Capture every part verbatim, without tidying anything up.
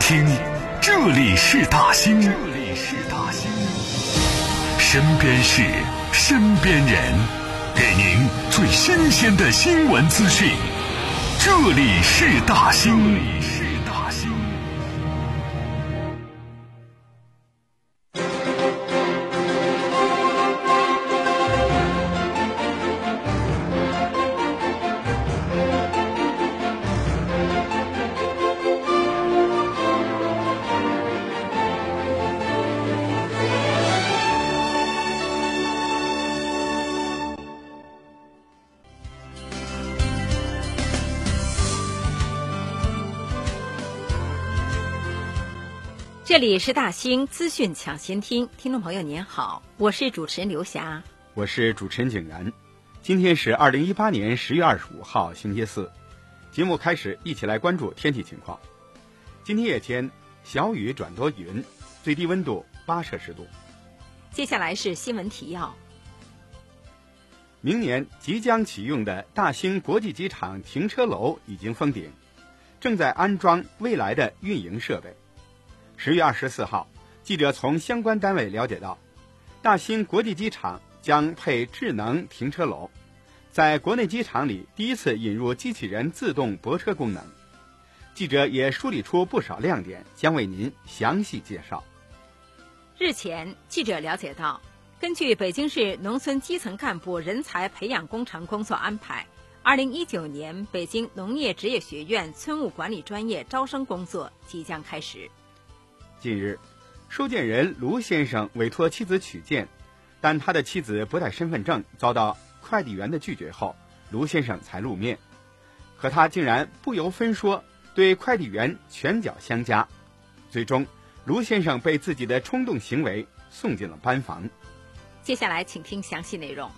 兴，这里是大兴，这里是大兴。身边事，身边人，给您最新鲜的新闻资讯。这里是大兴，这里是大兴。 这里是大兴资讯抢先听，听众朋友您好，我是主持人刘霞， 我是主持人景然。今天是二零一八年十月二十五号，星期四。节目开始，一起来关注天气情况。今天夜间小雨转多云，最低温度八摄氏度。 接下来是新闻提要。 明年即将启用的大兴国际机场停车楼已经封顶，正在安装未来的运营设备。十月二十四号，记者从相关单位了解到，大兴国际机场将配智能停车楼，在国内机场里第一次引入机器人自动泊车功能。记者也梳理出不少亮点，将为您详细介绍。 日前，记者了解到，根据北京市农村基层干部人才培养工程工作安排，二零一九年北京农业职业学院村务管理专业招生工作即将开始。 近日，收件人卢先生委托妻子取件，但他的妻子不带身份证，遭到快递员的拒绝后，卢先生才露面。可他竟然不由分说对快递员拳脚相加，最终卢先生被自己的冲动行为送进了班房。 接下来请听详细内容。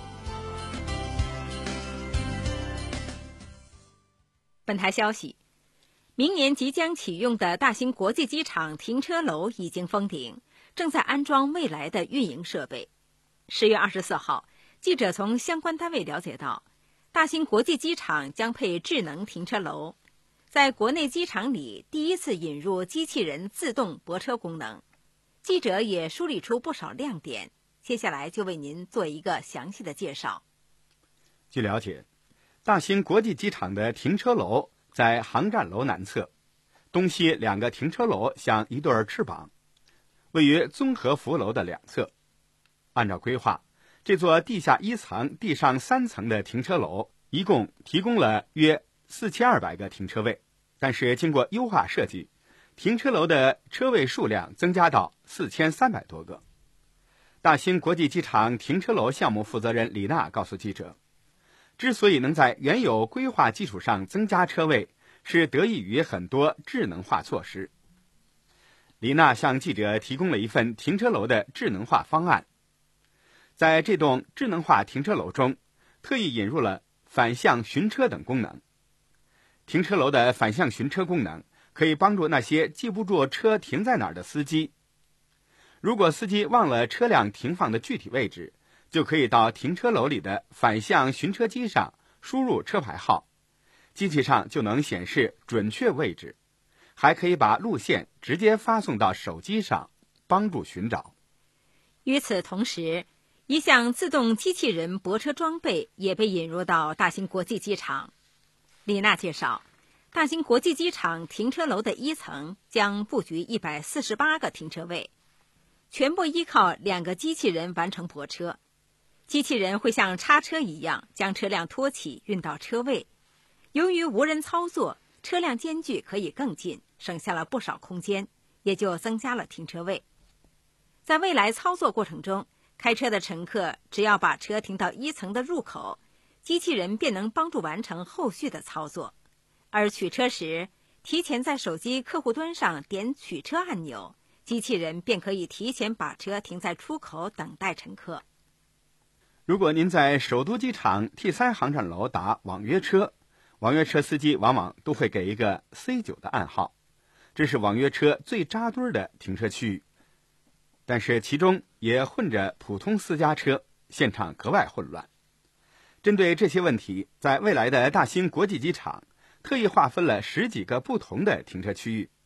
本台消息，明年即将启用的大兴国际机场停车楼已经封顶，正在安装未来的运营设备。十月二十四号，记者从相关单位了解到，大兴国际机场将配智能停车楼，在国内机场里第一次引入机器人自动泊车功能。记者也梳理出不少亮点，接下来就为您做一个详细的介绍。 据了解，大兴国际机场的停车楼在航站楼南侧，东西两个停车楼像一对翅膀，位于综合服务楼的两侧。按照规划，这座地下一层、地上三层的停车楼一共提供了约四千二百个停车位，但是经过优化设计，停车楼的车位数量增加到四千三百多个。大兴国际机场停车楼项目负责人李娜告诉记者，之所以能在原有规划基础上增加车位，是得益于很多智能化措施。李娜向记者提供了一份停车楼的智能化方案。在这栋智能化停车楼中，特意引入了反向寻车等功能。停车楼的反向寻车功能可以帮助那些记不住车停在哪儿的司机。如果司机忘了车辆停放的具体位置，就可以到停车楼里的反向寻车机上输入车牌号，机器上就能显示准确位置，还可以把路线直接发送到手机上，帮助寻找。 与此同时，一项自动机器人泊车装备也被引入到大兴国际机场。李娜介绍，大兴国际机场停车楼的一层将布局一百四十八个停车位，全部依靠两个机器人完成泊车。机器人会像叉车一样将车辆拖起运到车位。由于无人操作，车辆间距可以更近，省下了不少空间，也就增加了停车位。在未来操作过程中，开车的乘客只要把车停到一层的入口，机器人便能帮助完成后续的操作。而取车时，提前在手机客户端上点取车按钮，机器人便可以提前把车停在出口等待乘客。 如果您在首都机场 T 三 航站楼打网约车，网约车司机往往都会给一个 C 九 的暗号，这是网约车最扎堆的停车区域。但是其中也混着普通私家车，现场格外混乱。针对这些问题，在未来的大兴国际机场特意划分了十几个不同的停车区域，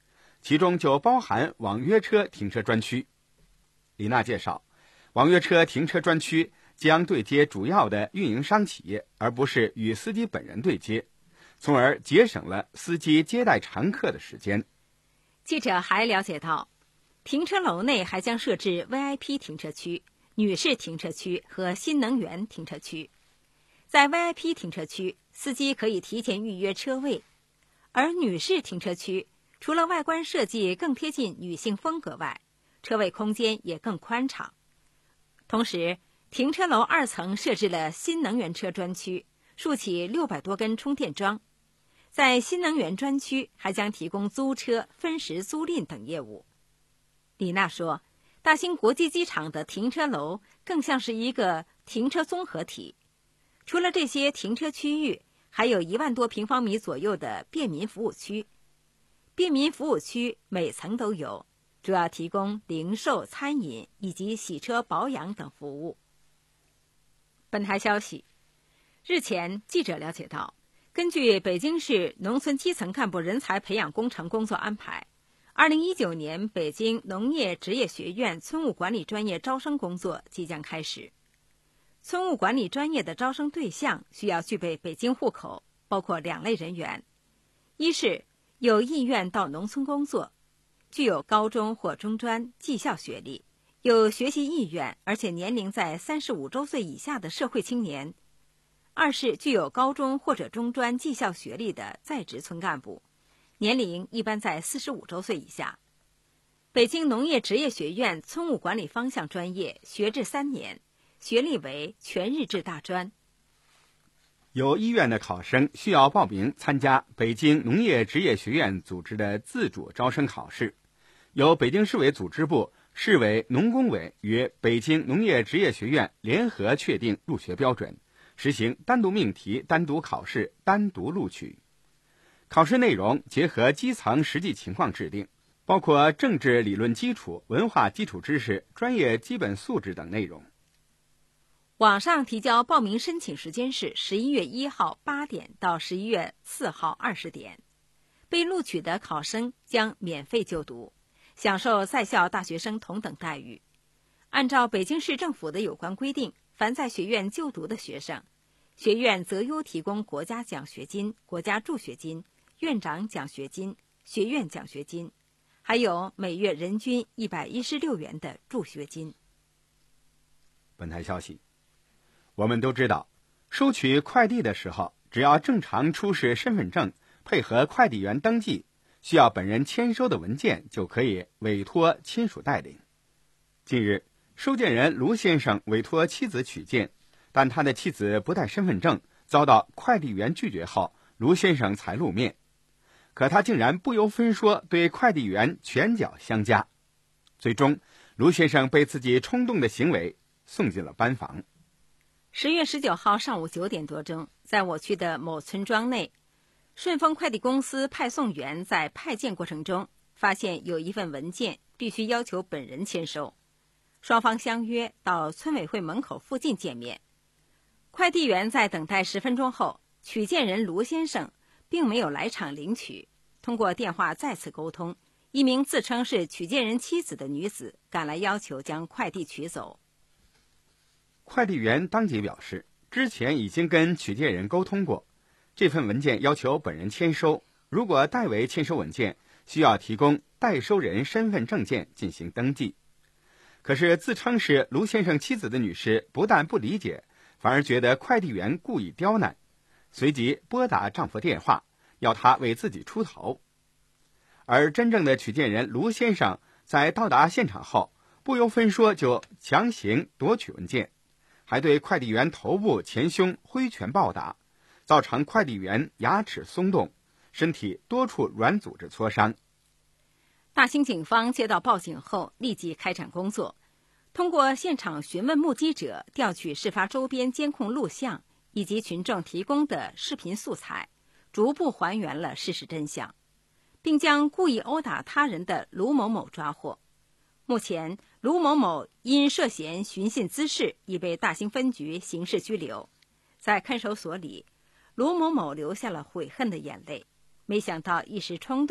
其中就包含网约车停车专区。李娜介绍，网约车停车专区将对接主要的运营商企业，而不是与司机本人对接，从而节省了司机接待常客的时间。 记者还了解到，停车楼内还将设置 V I P 停车区、女士停车区和新能源停车区。在 V I P 停车区，司机可以提前预约车位，而女士停车区除了外观设计更贴近女性风格外，车位空间也更宽敞。同时，停车楼二层设置了新能源车专区，竖起六百多根充电桩。在新能源专区还将提供租车、分时租赁等业务。李娜说，大兴国际机场的停车楼更像是一个停车综合体。除了这些停车区域，还有一万多平方米左右的便民服务区。便民服务区每层都有，主要提供零售、餐饮以及洗车、保养等服务。本台消息，日前记者了解到，根据北京市农村基层干部人才培养工程工作安排，二零一九年北京农业职业学院村务管理专业招生工作即将开始。村务管理专业的招生对象需要具备北京户口，包括两类人员：一是有意愿到农村工作，具有高中或中专技校学历，有学习意愿而且年龄在三十五周岁以下的社会青年；二是具有高中或者中专技校学历的在职村干部，年龄一般在四十五周岁以下。北京农业职业学院村务管理方向专业学制三年，学历为全日制大专。 有意愿的考生需要报名参加北京农业职业学院组织的自主招生考试，由北京市委组织部、市委农工委与北京农业职业学院联合确定入学标准，实行单独命题、单独考试、单独录取。考试内容结合基层实际情况制定，包括政治理论基础、文化基础知识、专业基本素质等内容。 网上提交报名申请时间是十一月一号八点到十一月四号二十点。被录取的考生将免费就读，享受在校大学生同等待遇。按照北京市政府的有关规定，凡在学院就读的学生，学院择优提供国家奖学金、国家助学金、院长奖学金、学院奖学金，还有每月人均一百一十六元的助学金。 本台消息，我们都知道，收取快递的时候，只要正常出示身份证，配合快递员登记，需要本人签收的文件就可以委托亲属代领。近日，收件人卢先生委托妻子取件，但他的妻子不带身份证，遭到快递员拒绝后，卢先生才露面。可他竟然不由分说对快递员拳脚相加，最终卢先生被自己冲动的行为送进了班房。 十月十九号上午九点多钟，在我区的某村庄内，顺丰快递公司派送员在派件过程中发现有一份文件必须要求本人签收，双方相约到村委会门口附近见面。快递员在等待十分钟后，取件人卢先生并没有来场领取。通过电话再次沟通，一名自称是取件人妻子的女子赶来要求将快递取走。 快递员当即表示，之前已经跟取件人沟通过，这份文件要求本人签收，如果代为签收文件，需要提供代收人身份证件进行登记。可是自称是卢先生妻子的女士不但不理解，反而觉得快递员故意刁难，随即拨打丈夫电话，要他为自己出头。而真正的取件人卢先生在到达现场后，不由分说就强行夺取文件，还对快递员头部前胸挥拳暴打，造成快递员牙齿松动，身体多处软组织挫伤。 大兴警方接到报警后立即开展工作，通过现场询问目击者，调取事发周边监控录像以及群众提供的视频素材，逐步还原了事实真相，并将故意殴打他人的卢某某抓获。目前，卢某某因涉嫌寻衅滋事已被大兴分局刑事拘留。在看守所里，卢某某流下了悔恨的眼泪，没想到一时冲动，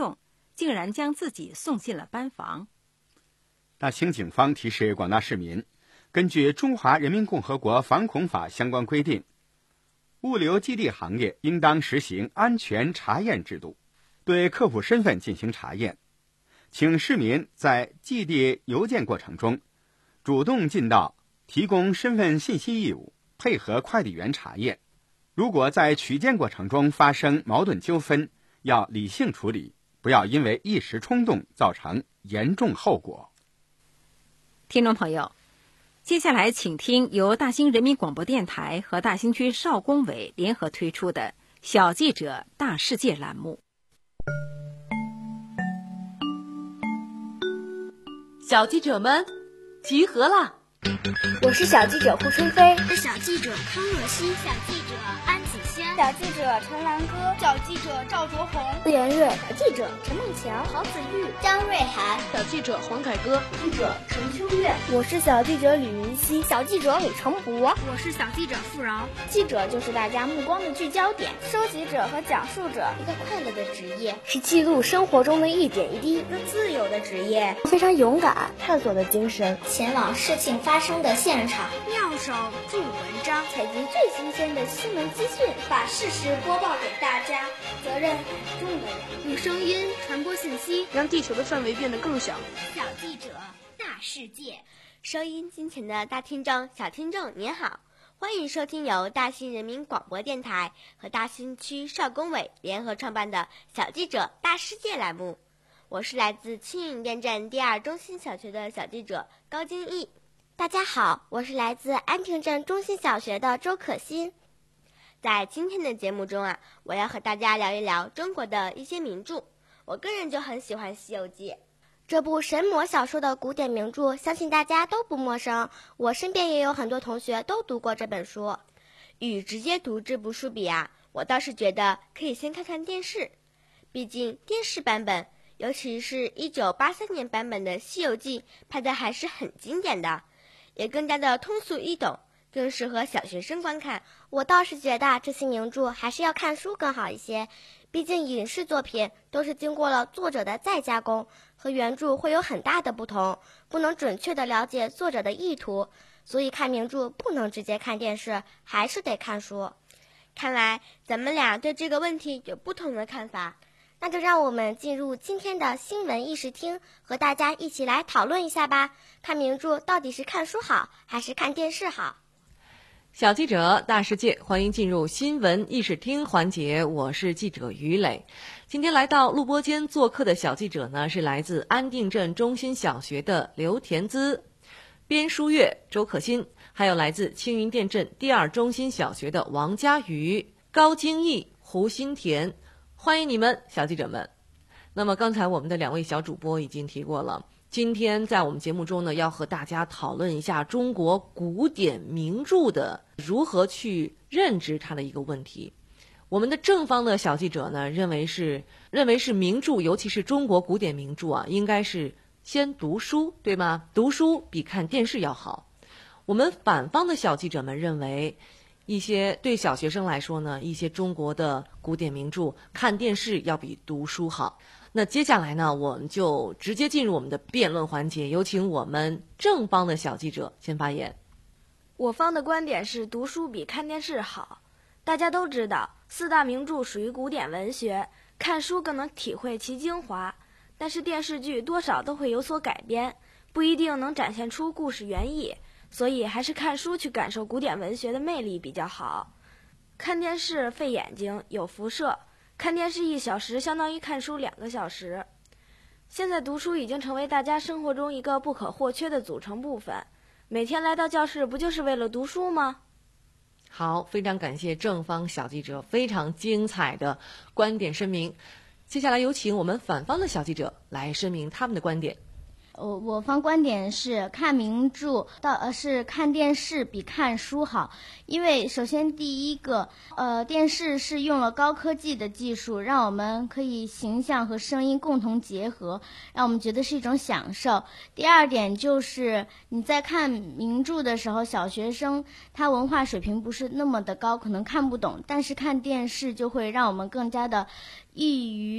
竟然将自己送进了班房。 大兴警方提示广大市民，根据《中华人民共和国反恐法》相关规定，物流基地行业应当实行安全查验制度，对客户身份进行查验。请市民在寄递邮件过程中主动尽到提供身份信息义务，配合快递员查验。如果在取件过程中发生矛盾纠纷，要理性处理，不要因为一时冲动造成严重后果。 听众朋友，接下来请听由大兴人民广播电台和大兴区少工委联合推出的小记者大世界栏目。 小记者们集合啦！ 我是小记者胡春飞， 是小记者康若曦，小记者安子轩， 小记者陈兰歌， 小记者赵卓红， 顾妍月， 小记者陈梦强， 郝子玉， 张瑞涵， 小记者黄凯歌， 记者陈秋月。 我是小记者吕云熙， 小记者李成博， 我是小记者付饶。 记者就是大家目光的聚焦点，收集者和讲述者， 一个快乐的职业， 是记录生活中的一点一滴， 一个自由的职业， 非常勇敢，探索的精神， 前往事情发生的现场， 妙手著文章， 采集最新鲜的新闻资讯， 把事实播报给大家，责任很重的人， 用声音传播信息， 让地球的范围变得更小。 小记者大世界， 收音机前的大听众小听众您好，欢迎收听由大兴人民广播电台和大兴区少工委联合创办的小记者大世界栏目，我是来自青云店镇第二中心小学的小记者高金毅。 大家好，我是来自安平镇中心小学的周可欣。 在今天的节目中啊，我要和大家聊一聊中国的一些名著。我个人就很喜欢《西游记》 这部神魔小说的古典名著，相信大家都不陌生。我身边也有很多同学都读过这本书。 与直接读这部书比啊，我倒是觉得可以先看看电视。毕竟电视版本，尤其是一九八三年版本的《西游记》拍的还是很经典的，也更加的通俗易懂，更适合小学生观看。 我倒是觉得这些名著还是要看书更好一些，毕竟影视作品都是经过了作者的再加工，和原著会有很大的不同，不能准确的了解作者的意图，所以看名著不能直接看电视，还是得看书。 看来咱们俩对这个问题有不同的看法， 那就让我们进入今天的新闻议事厅，和大家一起来讨论一下吧。看名著到底是看书好，还是看电视好？ 小记者大世界，欢迎进入新闻议事厅环节，我是记者于磊。今天来到录播间做客的小记者呢，是来自安定镇中心小学的刘田姿、边书月、周可欣，还有来自青云店镇第二中心小学的王佳瑜、高京毅、胡新田，欢迎你们，小记者们。那么刚才我们的两位小主播已经提过了，今天在我们节目中呢，要和大家讨论一下中国古典名著的如何去认知它的一个问题。我们的正方的小记者呢，认为是认为是名著，尤其是中国古典名著啊，应该是先读书，对吗？读书比看电视要好。我们反方的小记者们认为，一些对小学生来说呢，一些中国的古典名著看电视要比读书好。那接下来呢，我们就直接进入我们的辩论环节，有请我们正方的小记者先发言。 我方的观点是读书比看电视好。大家都知道，四大名著属于古典文学，看书更能体会其精华，但是电视剧多少都会有所改编，不一定能展现出故事原意，所以还是看书去感受古典文学的魅力比较好。看电视费眼睛，有辐射，看电视一小时相当于看书两个小时。现在读书已经成为大家生活中一个不可或缺的组成部分，每天来到教室不就是为了读书吗？ 好，非常感谢正方小记者非常精彩的观点声明。接下来有请我们反方的小记者来声明他们的观点。 我我方观点是看名著到呃是看电视比看书好，因为首先第一个呃电视是用了高科技的技术，让我们可以形象和声音共同结合，让我们觉得是一种享受。第二点就是你在看名著的时候，小学生他文化水平不是那么的高，可能看不懂，但是看电视就会让我们更加的易于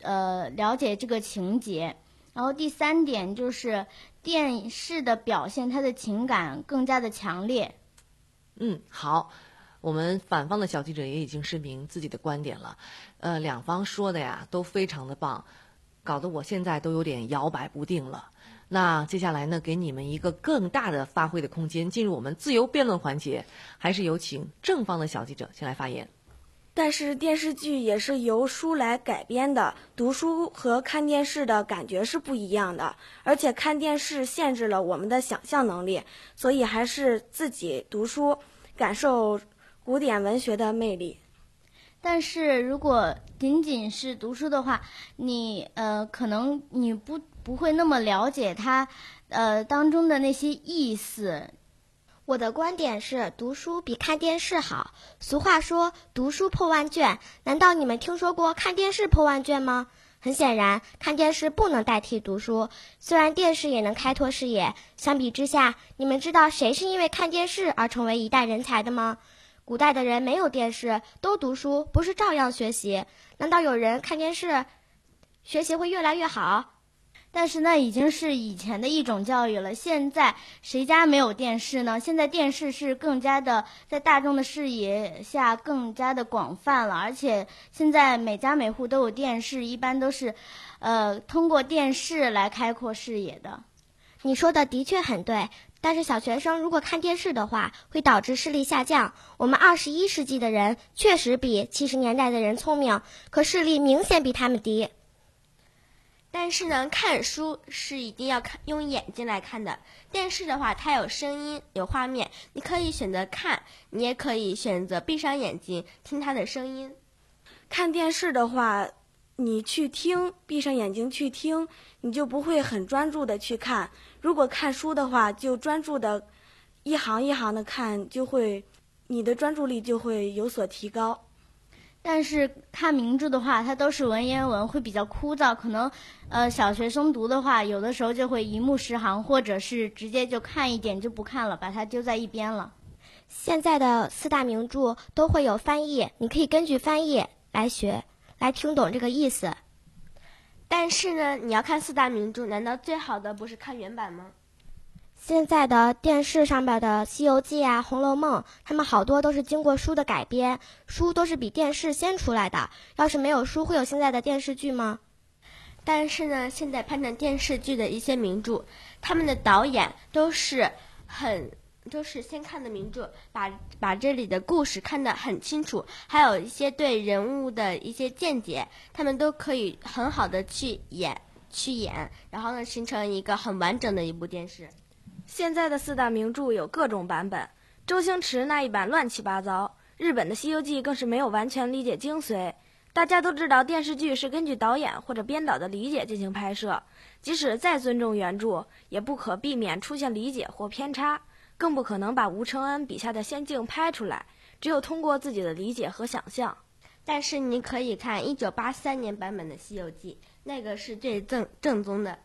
呃了解这个情节。然后第三点就是电视的表现，它的情感更加的强烈。 嗯，好，我们反方的小记者也已经声明自己的观点了，呃，两方说的呀都非常的棒，搞得我现在都有点摇摆不定了。那接下来呢，给你们一个更大的发挥的空间，进入我们自由辩论环节，还是有请正方的小记者先来发言。 但是电视剧也是由书来改编的，读书和看电视的感觉是不一样的，而且看电视限制了我们的想象能力，所以还是自己读书，感受古典文学的魅力。 但是如果仅仅是读书的话，你呃可能你不不会那么了解它呃当中的那些意思。 我的观点是，读书比看电视好。俗话说，读书破万卷，难道你们听说过看电视破万卷吗？很显然，看电视不能代替读书，虽然电视也能开拓视野。相比之下，你们知道谁是因为看电视而成为一代人才的吗？古代的人没有电视，都读书，不是照样学习？难道有人看电视，学习会越来越好？ 但是那已经是以前的一种教育了，现在谁家没有电视呢？现在电视是更加的在大众的视野下更加的广泛了，而且现在每家每户都有电视，一般都是呃通过电视来开阔视野的。 你说的的确很对，但是小学生如果看电视的话，会导致视力下降。我们二十一世纪的人确实比七十年代的人聪明，可视力明显比他们低。 但是呢，看书是一定要看用眼睛来看的。电视的话，它有声音，有画面，你可以选择看，你也可以选择闭上眼睛听它的声音。 看电视的话，你去听，闭上眼睛去听，你就不会很专注的去看。如果看书的话，就专注的一行一行的看，就会你的专注力就会有所提高。 但是看名著的话，它都是文言文，会比较枯燥，可能呃小学生读的话，有的时候就会一目十行，或者是直接就看一点就不看了，把它丢在一边了。 现在的四大名著都会有翻译，你可以根据翻译来学，来听懂这个意思。 但是呢，你要看四大名著，难道最好的不是看原版吗？ 现在的电视上边的《西游记》啊，《红楼梦》，他们好多都是经过书的改编，书都是比电视先出来的。要是没有书，会有现在的电视剧吗？ 但是呢，现在拍成电视剧的一些名著，他们的导演都是很都是先看的名著，把把这里的故事看得很清楚，还有一些对人物的一些见解，他们都可以很好的去演去演，然后呢，形成一个很完整的一部电视。 现在的四大名著有各种版本，周星驰那一版乱七八糟，日本的《西游记》更是没有完全理解精髓。大家都知道电视剧是根据导演或者编导的理解进行拍摄，即使再尊重原著，也不可避免出现理解或偏差，更不可能把吴承恩笔下的仙境拍出来，只有通过自己的理解和想象。 但是你可以看一九八三年版本的《西游记》，那个是最正正宗的。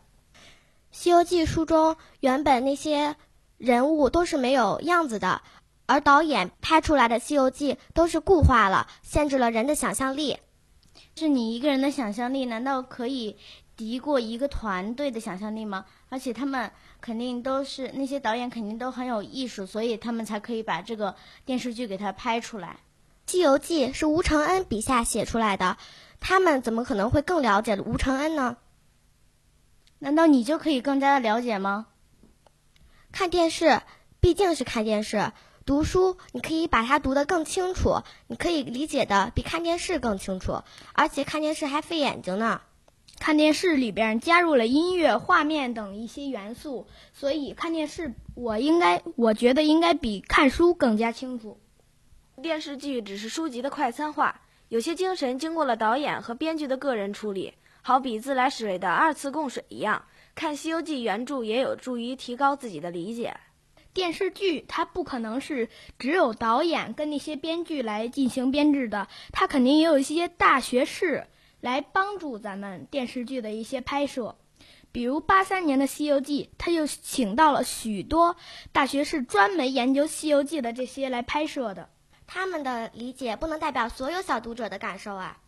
《西游记》书中原本那些人物都是没有样子的，而导演拍出来的《西游记》都是固化了，限制了人的想象力。 是你一个人的想象力难道可以敌过一个团队的想象力吗？而且他们肯定都是那些导演肯定都很有艺术，所以他们才可以把这个电视剧给它拍出来。 《西游记》是吴承恩笔下写出来的，他们怎么可能会更了解吴承恩呢？ 难道你就可以更加的了解吗？ 看电视毕竟是看电视，读书你可以把它读得更清楚，你可以理解的比看电视更清楚，而且看电视还费眼睛呢。 看电视里边加入了音乐、画面等一些元素，所以看电视我应该我觉得应该比看书更加清楚。 电视剧只是书籍的快餐化，有些精神经过了导演和编剧的个人处理，好比自来水的二次供水一样，看《西游记》原著也有助于提高自己的理解。 电视剧它不可能是只有导演跟那些编剧来进行编制的，它肯定也有一些大学士来帮助咱们电视剧的一些拍摄。比如八三年的《西游记》，他就请到了许多大学士专门研究《西游记》的这些来拍摄的。 他们的理解不能代表所有小读者的感受啊。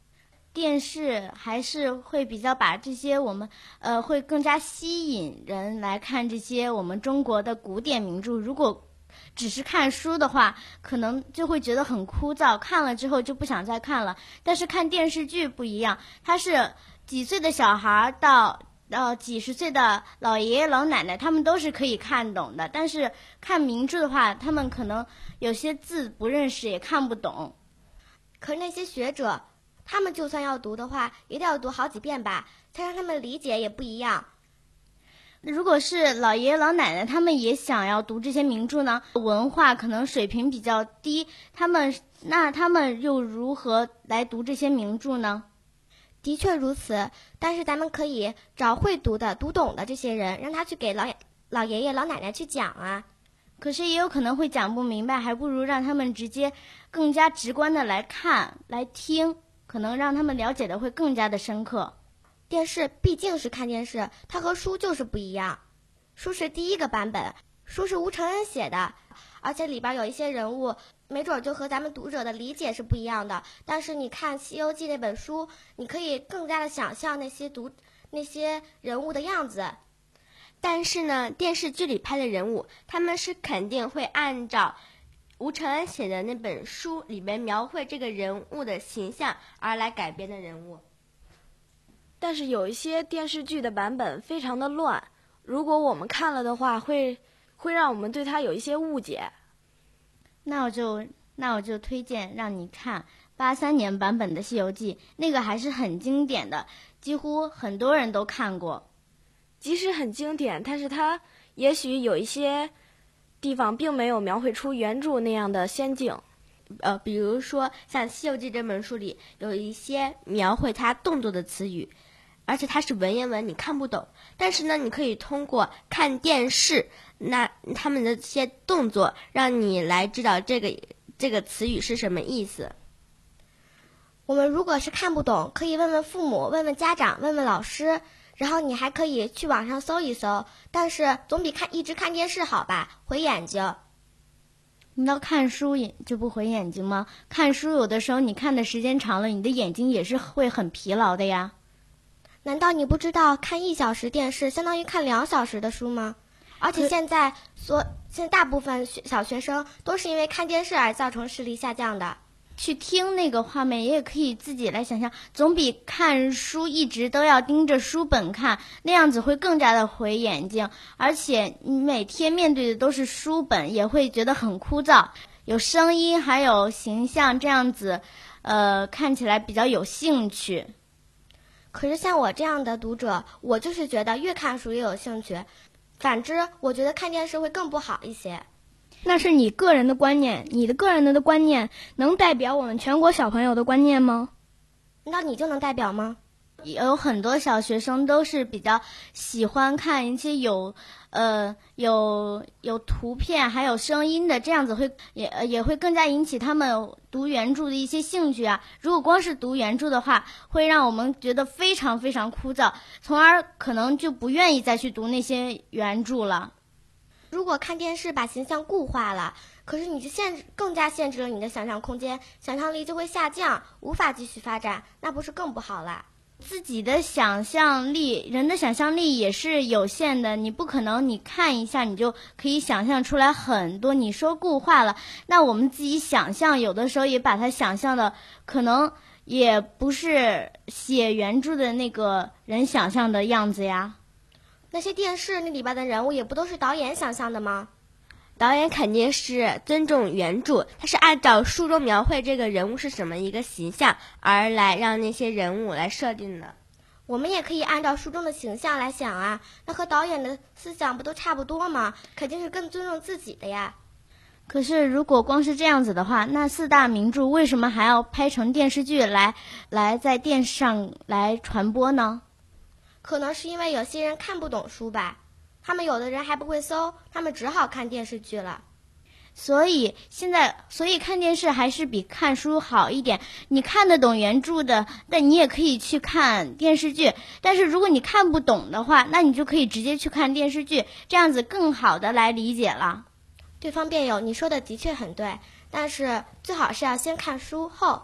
电视还是会比较把这些我们呃会更加吸引人来看这些我们中国的古典名著。如果只是看书的话，可能就会觉得很枯燥，看了之后就不想再看了。但是看电视剧不一样，它是几岁的小孩到呃几十岁的老爷爷老奶奶，他们都是可以看懂的。但是看名著的话，他们可能有些字不认识，也看不懂。 可是那些学者，他们就算要读的话，也得要读好几遍吧，才让他们理解也不一样。 如果是老爷爷老奶奶，他们也想要读这些名著呢，文化可能水平比较低，他们那他们又如何来读这些名著呢？ 的确如此，但是咱们可以找会读的、读懂的这些人，让他去给老爷老爷爷老奶奶去讲啊。 可是也有可能会讲不明白，还不如让他们直接更加直观的来看来听，可能让他们了解的会更加的深刻。 电视毕竟是看电视，它和书就是不一样。书是第一个版本，书是吴承恩写的，而且里边有一些人物没准就和咱们读者的理解是不一样的。但是你看《西游记》那本书，你可以更加的想象那些读那些人物的样子。 但是呢，电视剧里拍的人物，他们是肯定会按照吴承恩写的那本书里面描绘这个人物的形象而来改编的人物。 但是有一些电视剧的版本非常的乱，如果我们看了的话，会会让我们对它有一些误解。 那我就那我就推荐让你看八三年版本的《西游记》，那个还是很经典的，几乎很多人都看过。 即使很经典，但是它也许有一些地方并没有描绘出原著那样的仙境。 呃，比如说像《西游记》这本书里有一些描绘它动作的词语，而且它是文言文，你看不懂。但是呢，你可以通过看电视，那他们的这些动作，让你来知道这个这个词语是什么意思。 我们如果是看不懂，可以问问父母，问问家长，问问老师，然后你还可以去网上搜一搜。但是总比看一直看电视好吧，毁眼睛。 难道看书也就不毁眼睛吗？看书有的时候你看的时间长了，你的眼睛也是会很疲劳的呀。 难道你不知道看一小时电视相当于看两小时的书吗？而且现在所现在大部分学小学生都是因为看电视而造成视力下降的。 去听那个画面也可以自己来想象，总比看书一直都要盯着书本看，那样子会更加的毁眼睛，而且你每天面对的都是书本，也会觉得很枯燥。有声音还有形象，这样子呃看起来比较有兴趣。 可是像我这样的读者，我就是觉得越看书越有兴趣，反之我觉得看电视会更不好一些。 那是你个人的观念，你的个人的观念能代表我们全国小朋友的观念吗？ 难道你就能代表吗？ 有很多小学生都是比较喜欢看一些有呃有有图片还有声音的，这样子会也也会更加引起他们读原著的一些兴趣啊。如果光是读原著的话，会让我们觉得非常非常枯燥，从而可能就不愿意再去读那些原著了。 如果看电视把形象固化了，可是你就限制更加限制了你的想象空间，想象力就会下降，无法继续发展，那不是更不好啦？ 自己的想象力，人的想象力也是有限的，你不可能你看一下你就可以想象出来很多。你说固化了，那我们自己想象有的时候也把它想象的可能也不是写原著的那个人想象的样子呀。 那些电视那里边的人物也不都是导演想象的吗？ 导演肯定是尊重原著，他是按照书中描绘这个人物是什么一个形象而来让那些人物来设定的。 我们也可以按照书中的形象来想啊，那和导演的思想不都差不多吗？肯定是更尊重自己的呀。 可是如果光是这样子的话，那四大名著为什么还要拍成电视剧来来在电视上来传播呢？ 可能是因为有些人看不懂书吧，他们有的人还不会搜，他们只好看电视剧了。 所以现在，所以看电视还是比看书好一点。你看得懂原著的，但你也可以去看电视剧。但是如果你看不懂的话，那你就可以直接去看电视剧，这样子更好的来理解了。 对方辩友，你说的的确很对，但是最好是要先看书后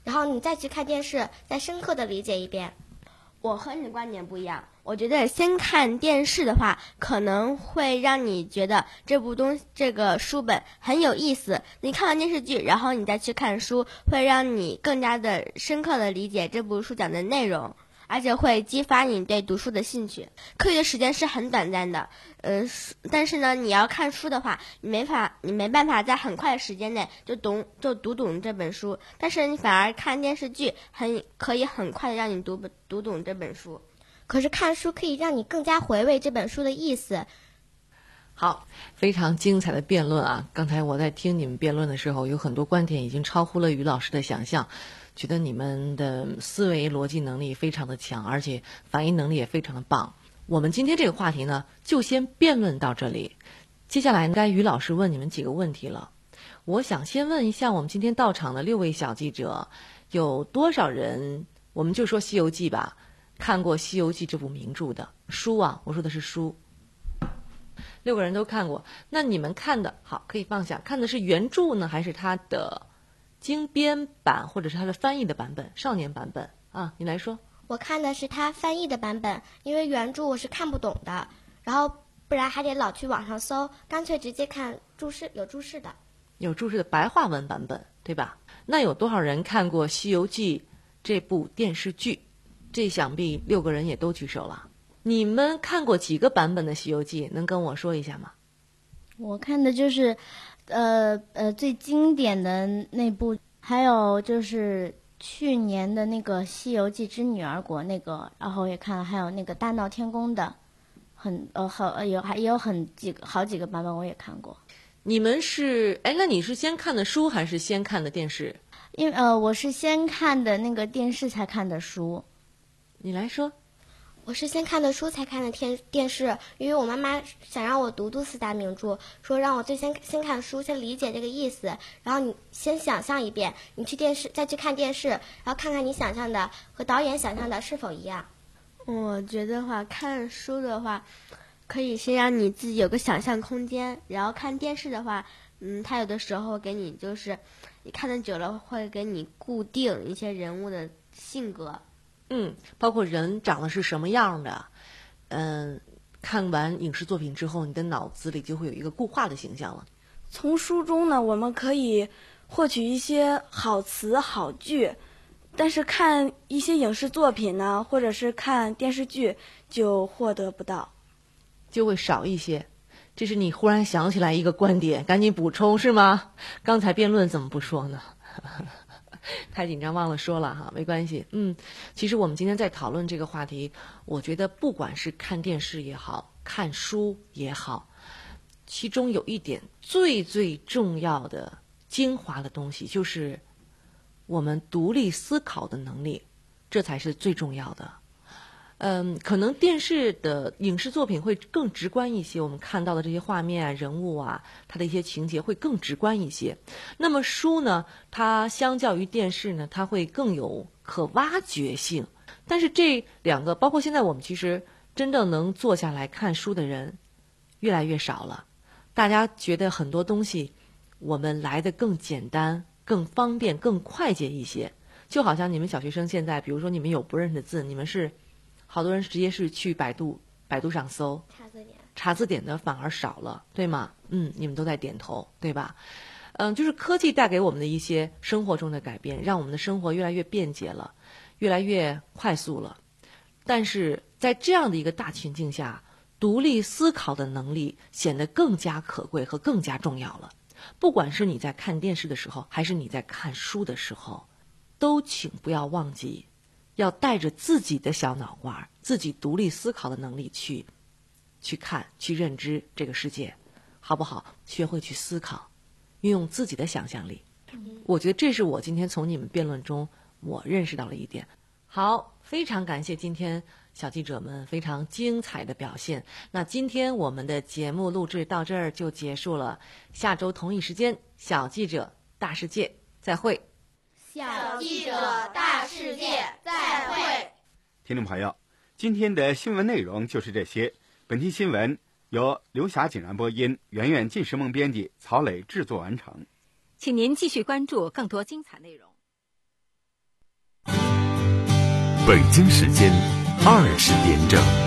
然后你再去看电视，再深刻的理解一遍。 我和你的观点不一样，我觉得先看电视的话，可能会让你觉得这部东西这个书本很有意思。你看完电视剧，然后你再去看书，会让你更加的深刻的理解这部书讲的内容，而且会激发你对读书的兴趣。课余的时间是很短暂的，呃，但是呢，你要看书的话，你没法，你没办法在很快的时间内就懂就读懂这本书。但是你反而看电视剧，很可以很快的让你读读懂这本书。 可是看书可以让你更加回味这本书的意思。 好，非常精彩的辩论啊！刚才我在听你们辩论的时候，有很多观点已经超乎了于老师的想象，觉得你们的思维逻辑能力非常的强，而且反应能力也非常的棒。我们今天这个话题呢，就先辩论到这里。接下来该于老师问你们几个问题了。我想先问一下我们今天到场的六位小记者，有多少人，我们就说《西游记》吧，看过《西游记》这部名著的书啊？我说的是书。六个人都看过，那你们看的好可以放下，看的是原著呢，还是它的精编版，或者是它的翻译的版本，少年版本啊？你来说。 我看的是他翻译的版本，因为原著我是看不懂的，然后不然还得老去网上搜，干脆直接看注释，有注释的。 有注释的白话文版本，对吧？那有多少人看过《西游记》这部电视剧？这想必六个人也都举手了。你们看过几个版本的《西游记》？能跟我说一下吗？ 我看的就是，呃呃，最经典的那部，还有就是去年的那个《西游记之女儿国》那个，然后也看了，还有那个大闹天宫的，很呃好有还也有很几个好几个版本我也看过。 你们是哎，那你是先看的书还是先看的电视？ 因为呃，我是先看的那个电视才看的书。 你来说。 我是先看的书才看的电电视，因为我妈妈想让我读读四大名著，说让我最先先看书，先理解这个意思，然后你先想象一遍，你去电视再去看电视，然后看看你想象的和导演想象的是否一样。 我觉得话，看书的话，可以先让你自己有个想象空间，然后看电视的话，嗯，它有的时候给你就是你看的久了会给你固定一些人物的性格。 嗯，包括人长得是什么样的，嗯，看完影视作品之后，你的脑子里就会有一个固化的形象了。 从书中呢，我们可以获取一些好词好句，但是看一些影视作品呢，或者是看电视剧，就获得不到， 就会少一些。这是你忽然想起来一个观点，赶紧补充是吗？刚才辩论怎么不说呢？太紧张忘了说了哈，没关系。嗯，其实我们今天在讨论这个话题，我觉得不管是看电视也好，看书也好，其中有一点最最重要的精华的东西，就是我们独立思考的能力，这才是最重要的。嗯，可能电视的影视作品会更直观一些，我们看到的这些画面啊、人物啊，它的一些情节会更直观一些。那么书呢，它相较于电视呢，它会更有可挖掘性。但是这两个，包括现在我们其实真正能坐下来看书的人越来越少了。大家觉得很多东西我们来得更简单、更方便、更快捷一些。就好像你们小学生现在，比如说你们有不认识的字，你们是好多人直接是去百度百度上搜， 查字典， 查字典的反而少了，对吗？嗯，你们都在点头，对吧？嗯，就是科技带给我们的一些生活中的改变，让我们的生活越来越便捷了，越来越快速了。但是在这样的一个大情境下，独立思考的能力显得更加可贵和更加重要了。不管是你在看电视的时候，还是你在看书的时候，都请不要忘记要带着自己的小脑瓜，自己独立思考的能力去去看、去认知这个世界，好不好？学会去思考，运用自己的想象力。我觉得这是我今天从你们辩论中我认识到了一点。好，非常感谢今天小记者们非常精彩的表现。那今天我们的节目录制到这儿就结束了，下周同一时间，小记者大世界再会。 小记者大世界再会。 听众朋友，今天的新闻内容就是这些。本期新闻由刘霞景然播音，圆圆进时梦编辑，曹磊制作完成。 请您继续关注更多精彩内容。 北京时间二十点整。